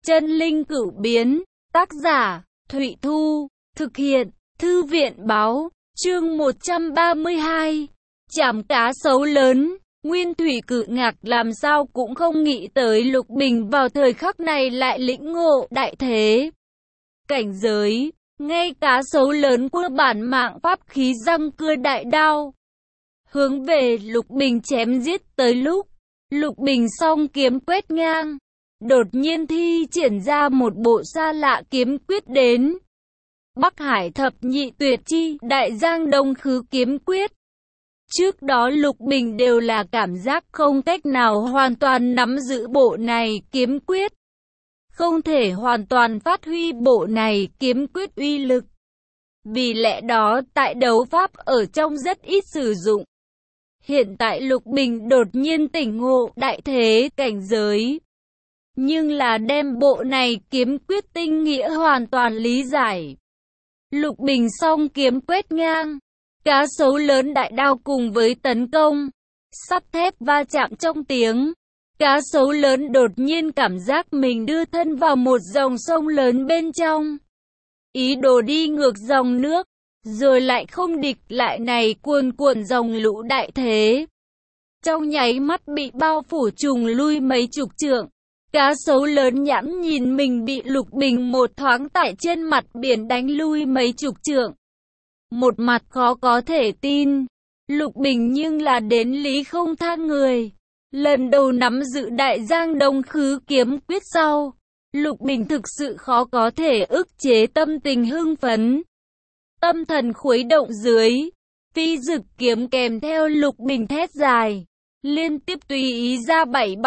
Chân linh cửu biến, tác giả, Thụy Thu, thực hiện, Thư viện báo, chương 132, chảm cá sấu lớn. Nguyên Thủy Cự Ngạc làm sao cũng không nghĩ tới Lục Bình vào thời khắc này lại lĩnh ngộ đại thế. Cảnh giới, ngay cá sấu lớn của bản mạng pháp khí răng cưa đại đao. Hướng về Lục Bình chém giết tới lúc, Lục Bình song kiếm quét ngang. Đột nhiên thi triển ra một bộ xa lạ kiếm quyết đến. Bắc Hải thập nhị tuyệt chi, Đại Giang Đông Khứ kiếm quyết. Trước đó Lục Bình đều là cảm giác không cách nào hoàn toàn nắm giữ bộ này kiếm quyết. Không thể hoàn toàn phát huy bộ này kiếm quyết uy lực. Vì lẽ đó tại đấu pháp ở trong rất ít sử dụng. Hiện tại Lục Bình đột nhiên tỉnh ngộ đại thế cảnh giới. Nhưng là đem bộ này kiếm quyết tinh nghĩa hoàn toàn lý giải. Lục Bình song kiếm quét ngang. Cá sấu lớn đại đao cùng với tấn công. Sắt thép va chạm trong tiếng. Cá sấu lớn đột nhiên cảm giác mình đưa thân vào một dòng sông lớn bên trong. Ý đồ đi ngược dòng nước. Rồi lại không địch lại này cuồn cuộn dòng lũ đại thế. Trong nháy mắt bị bao phủ trùng lui mấy chục trượng. Cá sấu lớn nhãn nhìn mình bị Lục Bình một thoáng tại trên mặt biển đánh lui mấy chục trượng. Một mặt khó có thể tin. Lục Bình nhưng là đến lý không tha người. Lần đầu nắm giữ Đại Giang Đông Khứ kiếm quyết sau. Lục Bình thực sự khó có thể ức chế tâm tình hưng phấn. Tâm thần khuấy động dưới. Phi dực kiếm kèm theo Lục Bình thét dài. Liên tiếp tùy ý ra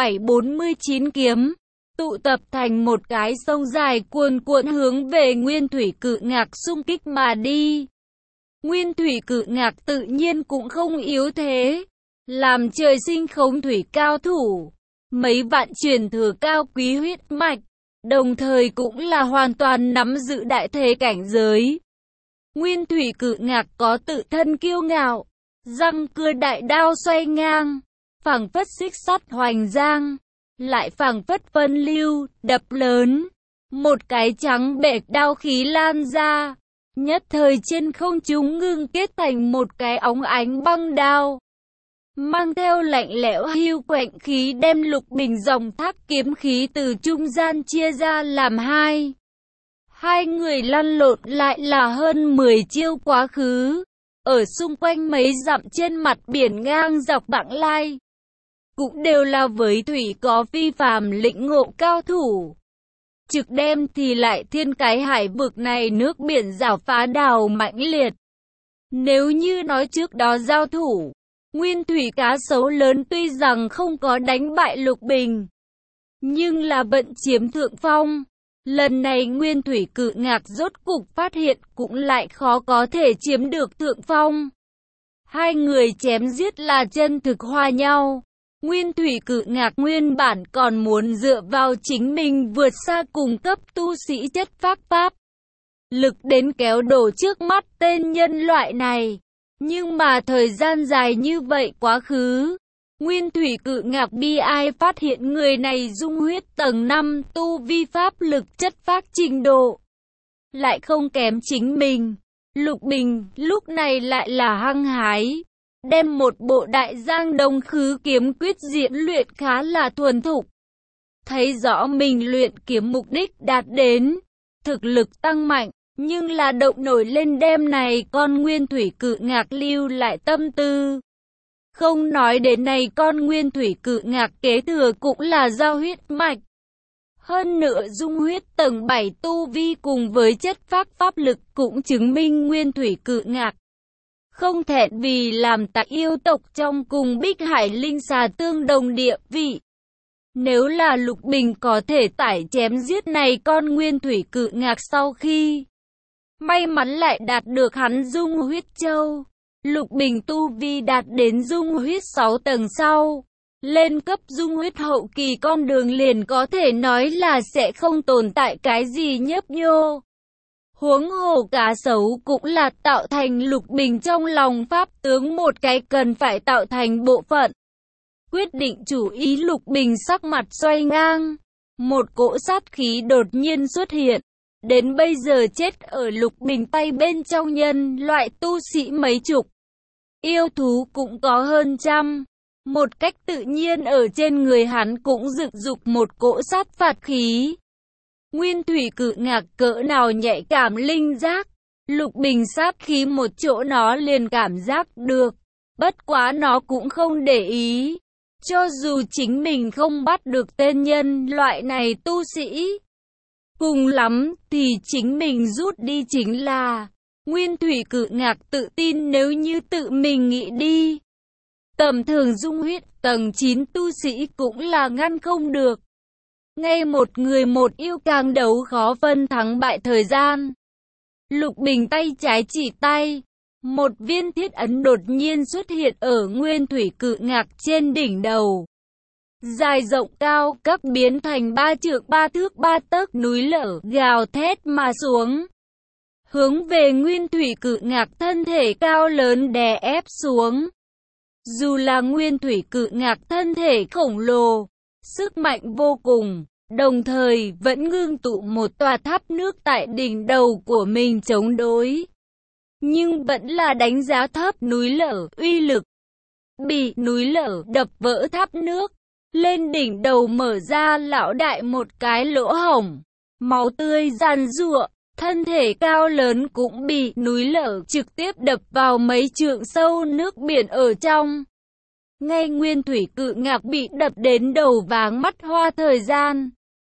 7749 kiếm. Tụ tập thành một cái sông dài cuồn cuộn hướng về Nguyên Thủy Cự Ngạc xung kích mà đi. Nguyên Thủy Cự Ngạc tự nhiên cũng không yếu thế. Làm trời sinh khống thủy cao thủ. Mấy vạn truyền thừa cao quý huyết mạch. Đồng thời cũng là hoàn toàn nắm giữ đại thế cảnh giới. Nguyên Thủy Cự Ngạc có tự thân kiêu ngạo. Răng cưa đại đao xoay ngang. Phảng phất xích sắt hoành giang. Lại phảng phất phân lưu, đập lớn. Một cái trắng bệch đao khí lan ra. Nhất thời trên không trung ngưng kết thành một cái óng ánh băng đao. Mang theo lạnh lẽo hiu quạnh khí đem Lục Bình dòng thác kiếm khí từ trung gian chia ra làm hai. Hai người lăn lộn lại là hơn 10 chiêu quá khứ. Ở xung quanh mấy dặm trên mặt biển ngang dọc Bảng Lai. Cũng đều là với thủy có phi phàm lĩnh ngộ cao thủ. Trực đêm thì lại thiên cái hải vực này nước biển rào phá đào mãnh liệt. Nếu như nói trước đó giao thủ, Nguyên Thủy cá sấu lớn tuy rằng không có đánh bại Lục Bình, nhưng là vận chiếm thượng phong. Lần này Nguyên Thủy Cự Ngạc rốt cục phát hiện cũng lại khó có thể chiếm được thượng phong. Hai người chém giết là chân thực hòa nhau. Nguyên Thủy Cự Ngạc nguyên bản còn muốn dựa vào chính mình vượt xa cùng cấp tu sĩ chất phác pháp. Lực đến kéo đổ trước mắt tên nhân loại này. Nhưng mà thời gian dài như vậy quá khứ. Nguyên Thủy Cự Ngạc bi ai phát hiện người này dung huyết tầng 5 tu vi pháp lực chất phác trình độ. Lại không kém chính mình. Lục Bình lúc này lại là hăng hái. Đem một bộ Đại Giang Đông Khứ kiếm quyết diễn luyện khá là thuần thục. Thấy rõ mình luyện kiếm mục đích đạt đến. Thực lực tăng mạnh. Nhưng là động nổi lên đêm này con Nguyên Thủy Cự Ngạc lưu lại tâm tư. Không nói đến này con Nguyên Thủy Cự Ngạc kế thừa cũng là giao huyết mạch. Hơn nữa dung huyết tầng 7 tu vi cùng với chất phác pháp lực cũng chứng minh Nguyên Thủy Cự Ngạc không thẹn vì làm tại yêu tộc trong cùng Bích Hải Linh Xà tương đồng địa vị. Nếu là Lục Bình có thể tải chém giết này con Nguyên Thủy Cự Ngạc sau khi may mắn lại đạt được hắn dung huyết châu. Lục Bình tu vi đạt đến dung huyết 6 tầng sau. Lên cấp dung huyết hậu kỳ con đường liền có thể nói là sẽ không tồn tại cái gì nhấp nhô. Huống hồ cá sấu cũng là tạo thành Lục Bình trong lòng pháp tướng một cái cần phải tạo thành bộ phận. Quyết định chủ ý Lục Bình sắc mặt xoay ngang. một cỗ sát khí đột nhiên xuất hiện. Đến bây giờ chết ở Lục Bình tay bên trong nhân loại tu sĩ mấy chục. Yêu thú cũng có hơn trăm. Một cách tự nhiên ở trên người hắn cũng dựng dục một cỗ sát phạt khí. Nguyên thủy cự ngạc cỡ nào nhạy cảm linh giác. Lục Bình sát khí một chỗ nó liền cảm giác được. Bất quá nó cũng không để ý. Cho dù chính mình không bắt được tên nhân loại này tu sĩ. Cùng lắm thì chính mình rút đi chính là. Nguyên thủy cự ngạc tự tin nếu như tự mình nghĩ đi. Tầm thường dung huyết tầng 9 tu sĩ cũng là ngăn không được. Ngay một người một yêu càng đấu khó phân thắng bại thời gian. Lục Bình tay trái chỉ tay. Một viên thiết ấn đột nhiên xuất hiện ở nguyên thủy cự ngạc trên đỉnh đầu. Dài rộng cao các biến thành 3 trượng 3 thước 3 tấc núi lở gào thét mà xuống. Hướng về nguyên thủy cự ngạc thân thể cao lớn đè ép xuống. Dù là nguyên thủy cự ngạc thân thể khổng lồ, sức mạnh vô cùng, đồng thời vẫn ngưng tụ một tòa tháp nước tại đỉnh đầu của mình chống đối. Nhưng vẫn là đánh giá thấp núi lở uy lực. Bị núi lở đập vỡ tháp nước, lên đỉnh đầu mở ra lão đại một cái lỗ hổng, máu tươi giàn giụa. Thân thể cao lớn cũng bị núi lở trực tiếp đập vào mấy trượng sâu nước biển ở trong. Ngay nguyên thủy cự ngạc bị đập đến đầu váng mắt hoa thời gian.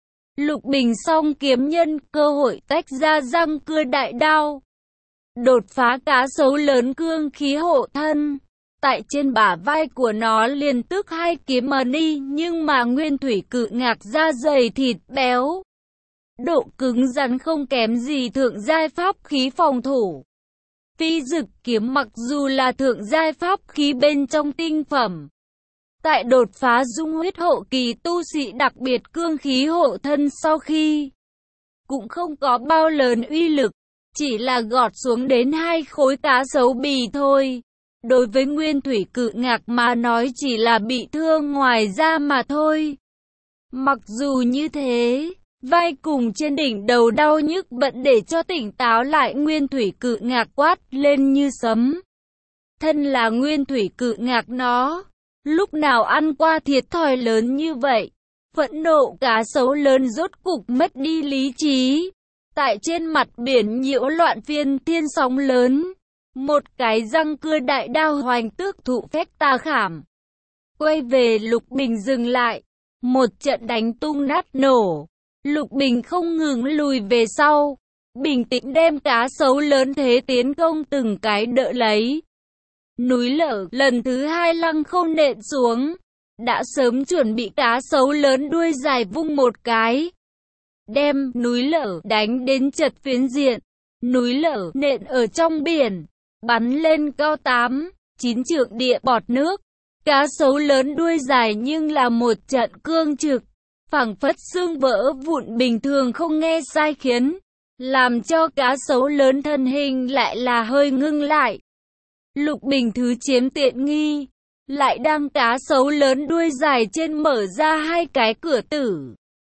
Lục Bình song kiếm nhân cơ hội tách ra răng cưa đại đao. Đột phá cá sấu lớn cương khí hộ thân. Tại trên bả vai của nó liền tức 2 kiếm mà đi, nhưng mà nguyên thủy cự ngạc da dày thịt béo. Độ cứng rắn không kém gì thượng giai pháp khí phòng thủ. Phi dực kiếm mặc dù là thượng giai pháp khí bên trong tinh phẩm. Tại đột phá dung huyết hộ kỳ tu sĩ đặc biệt cương khí hộ thân sau khi cũng không có bao lớn uy lực, chỉ là gọt xuống đến 2 khối cá sấu bì thôi. Đối với nguyên thủy cự ngạc mà nói chỉ là bị thương ngoài da mà thôi. Mặc dù như thế, vai cùng trên đỉnh đầu đau nhức vẫn để cho tỉnh táo lại nguyên thủy cự ngạc quát lên như sấm. Thân là nguyên thủy cự ngạc nó, lúc nào ăn qua thiệt thòi lớn như vậy. Phẫn nộ cá sấu lớn rốt cục mất đi lý trí. Tại trên mặt biển nhiễu loạn phiên thiên sóng lớn. Một cái răng cưa đại đao hoành tước thụ phách tà khảm. Quay về Lục Bình dừng lại. Một trận đánh tung nát nổ. Lục Bình không ngừng lùi về sau. Bình tĩnh đem cá sấu lớn thế tiến công từng cái đỡ lấy. Núi lở lần thứ 2 lăng không nện xuống. Đã sớm chuẩn bị cá sấu lớn đuôi dài vung một cái. Đem núi lở đánh đến chật phiến diện. Núi lở nện ở trong biển. Bắn lên cao 8, 9 trượng địa bọt nước. Cá sấu lớn đuôi dài nhưng là một trận cương trực. Phảng phất xương vỡ vụn bình thường không nghe sai khiến. Làm cho cá sấu lớn thân hình lại là hơi ngưng lại. Lục Bình thứ chiếm tiện nghi. Lại đang cá sấu lớn đuôi dài trên mở ra 2 cái cửa tử.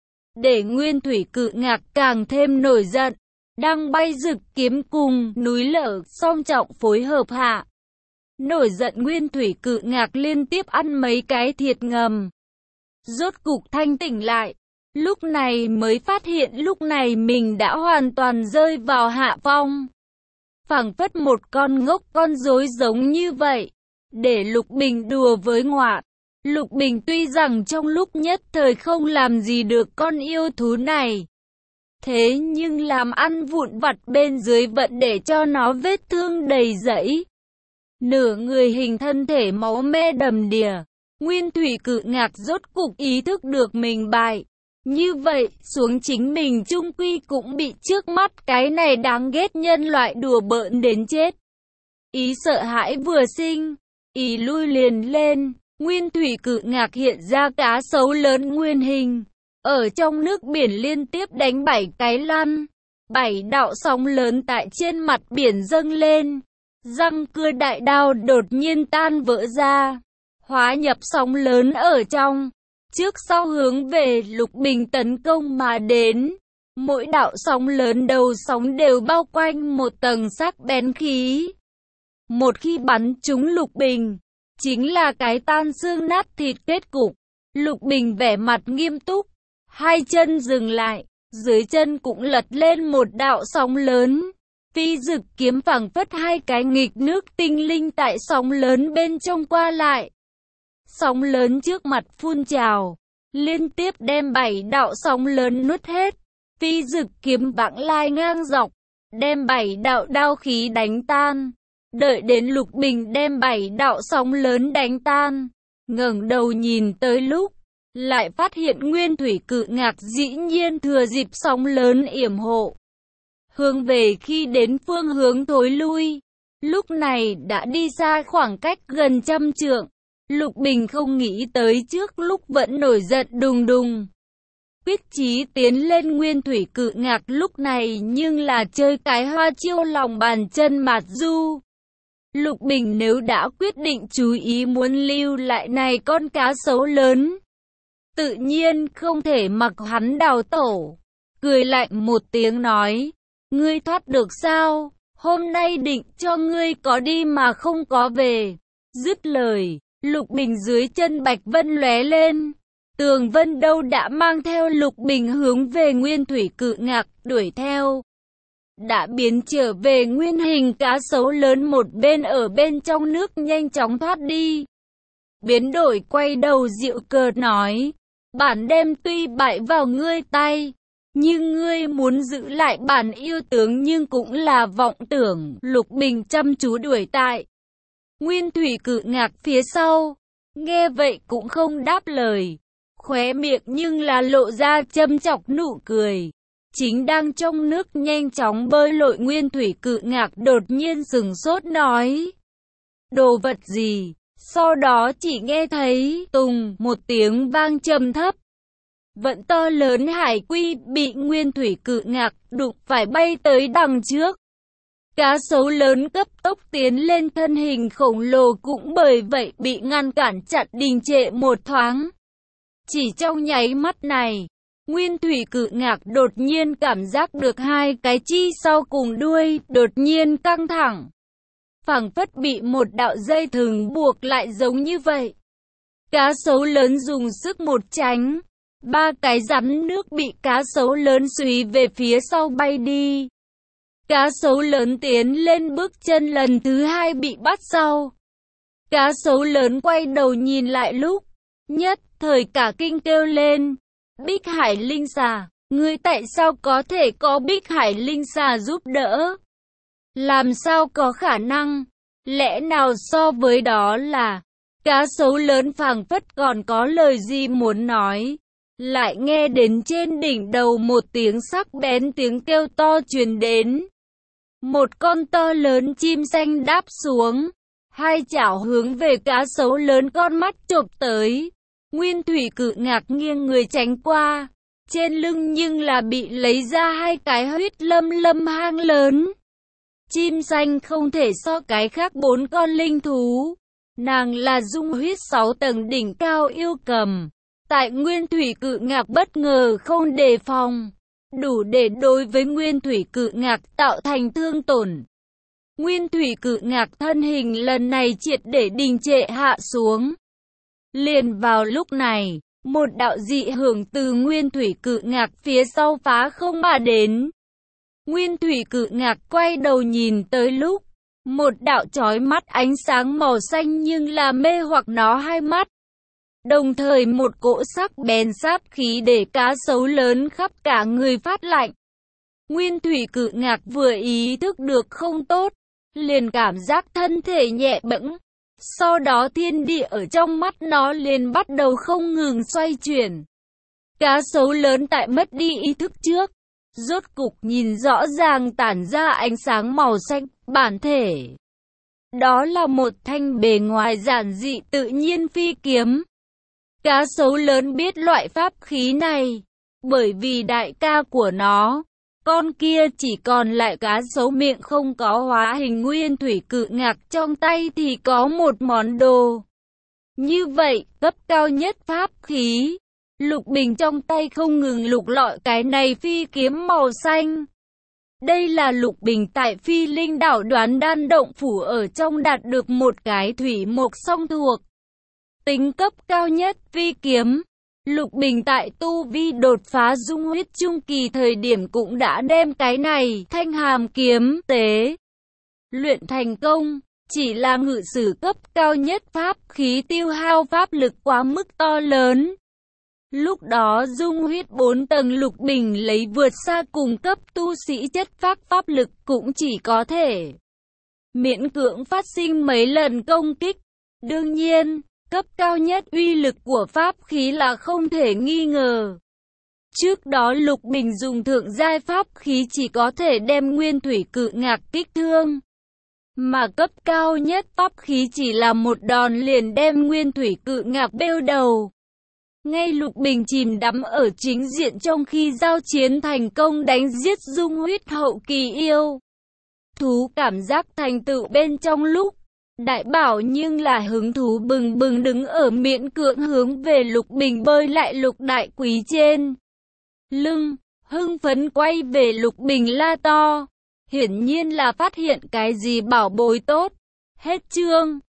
Để nguyên thủy cự ngạc càng thêm nổi giận. Đang bay rực kiếm cùng núi lở song trọng phối hợp hạ. Nổi giận nguyên thủy cự ngạc liên tiếp ăn mấy cái thiệt ngầm. Rốt cục thanh tỉnh lại. Lúc này mới phát hiện lúc này mình đã hoàn toàn rơi vào hạ phong. Phảng phất một con ngốc con rối giống như vậy. Để Lục Bình đùa với ngoạn. Lục Bình tuy rằng trong lúc nhất thời không làm gì được con yêu thú này. Thế nhưng làm ăn vụn vặt bên dưới vẫn để cho nó vết thương đầy rẫy. Nửa người hình thân thể máu me đầm đìa. Nguyên thủy cự ngạc rốt cục ý thức được mình bại. Như vậy, xuống chính mình chung quy cũng bị trước mắt cái này đáng ghét nhân loại đùa bỡn đến chết. Ý sợ hãi vừa sinh, ý lui liền lên. Nguyên thủy cự ngạc hiện ra cá sấu lớn nguyên hình. Ở trong nước biển liên tiếp đánh 7 cái lăn. 7 đạo sóng lớn tại trên mặt biển dâng lên. Răng cưa đại đao đột nhiên tan vỡ ra. Hóa nhập sóng lớn ở trong. trước sau hướng về Lục Bình tấn công mà đến. Mỗi đạo sóng lớn đầu sóng đều bao quanh một tầng sắc bén khí. Một khi bắn trúng Lục Bình, chính là cái tan xương nát thịt kết cục. Lục Bình vẻ mặt nghiêm túc, hai chân dừng lại, dưới chân cũng lật lên một đạo sóng lớn. Phi Dực kiếm phảng phất hai cái nghịch nước tinh linh tại sóng lớn bên trong qua lại. Sóng lớn trước mặt phun trào, liên tiếp đem 7 đạo sóng lớn nuốt hết. Phi Dực kiếm vãng lai ngang dọc, đem 7 đạo đao khí đánh tan. Đợi đến Lục Bình đem 7 đạo sóng lớn đánh tan, ngẩng đầu nhìn tới lúc, lại phát hiện Nguyên Thủy Cự Ngạc dĩ nhiên thừa dịp sóng lớn yểm hộ, hướng về khi đến phương hướng thối lui. Lúc này đã đi xa khoảng cách gần 100 trượng. Lục Bình không nghĩ tới trước lúc vẫn nổi giận đùng đùng, quyết chí tiến lên Nguyên Thủy Cự Ngạc lúc này nhưng là chơi cái hoa chiêu lòng bàn chân mạt du. Lục Bình nếu đã quyết định chú ý muốn lưu lại này con cá sấu lớn, tự nhiên không thể mặc hắn đào tổ. Cười lạnh một tiếng nói, ngươi thoát được sao? Hôm nay định cho ngươi có đi mà không có về. Dứt lời, Lục Bình dưới chân Bạch Vân lóe lên. Tường Vân đâu đã mang theo Lục Bình hướng về Nguyên Thủy Cự Ngạc đuổi theo. Đã biến trở về nguyên hình cá sấu lớn một bên ở bên trong nước nhanh chóng thoát đi. Biến đổi quay đầu giễu cợt nói, bản đem tuy bại vào ngươi tay, nhưng ngươi muốn giữ lại bản yêu tướng nhưng cũng là vọng tưởng. Lục Bình chăm chú đuổi tại Nguyên Thủy Cự Ngạc phía sau, nghe vậy cũng không đáp lời, khóe miệng nhưng là lộ ra châm chọc nụ cười. Chính đang trong nước nhanh chóng bơi lội Nguyên Thủy Cự Ngạc đột nhiên sừng sốt nói, đồ vật gì? Sau đó chỉ nghe thấy tùng một tiếng vang trầm thấp. Vận to lớn hải quy bị Nguyên Thủy Cự Ngạc đụng phải bay tới đằng trước. Cá sấu lớn cấp tốc tiến lên, thân hình khổng lồ cũng bởi vậy bị ngăn cản chặn đình trệ một thoáng. Chỉ trong nháy mắt này, Nguyên Thủy Cự Ngạc đột nhiên cảm giác được hai cái chi sau cùng đuôi đột nhiên căng thẳng, phảng phất bị một đạo dây thừng buộc lại giống như vậy. Cá sấu lớn dùng sức một tránh, ba cái rắn nước bị cá sấu lớn xùy về phía sau bay đi. Cá sấu lớn tiến lên bước chân lần thứ hai bị bắt sau. Cá sấu lớn quay đầu nhìn lại lúc, nhất thời cả kinh kêu lên, Bích Hải Linh Xà, ngươi tại sao có thể có Bích Hải Linh Xà giúp đỡ? Làm sao có khả năng? Lẽ nào so với đó là... Cá sấu lớn phảng phất còn có lời gì muốn nói, lại nghe đến trên đỉnh đầu một tiếng sắc bén tiếng kêu to truyền đến. Một con to lớn chim xanh đáp xuống, hai chảo hướng về cá sấu lớn con mắt chộp tới. Nguyên Thủy Cự Ngạc nghiêng người tránh qua, trên lưng nhưng là bị lấy ra hai cái huyết lâm lâm hang lớn. Chim xanh không thể so cái khác 4 con linh thú, nàng là dung huyết 6 tầng đỉnh cao yêu cầm. Tại Nguyên Thủy Cự Ngạc bất ngờ không đề phòng, đủ để đối với Nguyên Thủy Cự Ngạc tạo thành thương tổn. Nguyên Thủy Cự Ngạc thân hình lần này triệt để đình trệ hạ xuống. Liền vào lúc này, một đạo dị hưởng từ Nguyên Thủy Cự Ngạc phía sau phá không mà đến. Nguyên Thủy Cự Ngạc quay đầu nhìn tới lúc, một đạo chói mắt ánh sáng màu xanh nhưng là mê hoặc nó hai mắt. Đồng thời một cỗ sắc bén sát khí để cá sấu lớn khắp cả người phát lạnh. Nguyên Thủy Cự Ngạc vừa ý thức được không tốt, liền cảm giác thân thể nhẹ bẫng. Sau đó thiên địa ở trong mắt nó liền bắt đầu không ngừng xoay chuyển. Cá sấu lớn tại mất đi ý thức trước, rốt cục nhìn rõ ràng tản ra ánh sáng màu xanh, bản thể. Đó là một thanh bề ngoài giản dị tự nhiên phi kiếm. Cá sấu lớn biết loại pháp khí này, bởi vì đại ca của nó, con kia chỉ còn lại cá sấu miệng không có hóa hình Nguyên Thủy Cự Ngạc trong tay thì có một món đồ. Như vậy, cấp cao nhất pháp khí, Lục Bình trong tay không ngừng lục lọi cái này phi kiếm màu xanh. Đây là Lục Bình tại Phi Linh đảo Đoán Đan động phủ ở trong đạt được một cái thủy mộc song thuộc. Tính cấp cao nhất phi kiếm. Lục Bình tại tu vi đột phá dung huyết trung kỳ thời điểm cũng đã đem cái này thanh hàm kiếm tế luyện thành công. Chỉ là ngự sử cấp cao nhất pháp khí tiêu hao pháp lực quá mức to lớn. Lúc đó dung huyết 4 tầng Lục Bình lấy vượt xa cùng cấp tu sĩ chất phác pháp lực cũng chỉ có thể miễn cưỡng phát sinh mấy lần công kích. Đương nhiên, cấp cao nhất uy lực của pháp khí là không thể nghi ngờ. Trước đó Lục Bình dùng thượng giai pháp khí chỉ có thể đem nguyên thủy cự ngạc kích thương. Mà cấp cao nhất pháp khí chỉ là một đòn liền đem nguyên thủy cự ngạc bêu đầu. Ngay Lục Bình chìm đắm ở chính diện trong khi giao chiến thành công đánh giết dung huyết hậu kỳ yêu thú, cảm giác thành tựu bên trong lúc Đại Bảo nhưng là hứng thú bừng bừng đứng ở miễn cưỡng hướng về Lục Bình bơi lại Lục Đại Quý trên lưng, hưng phấn quay về Lục Bình la to. Hiển nhiên là phát hiện cái gì bảo bối tốt. Hết chương.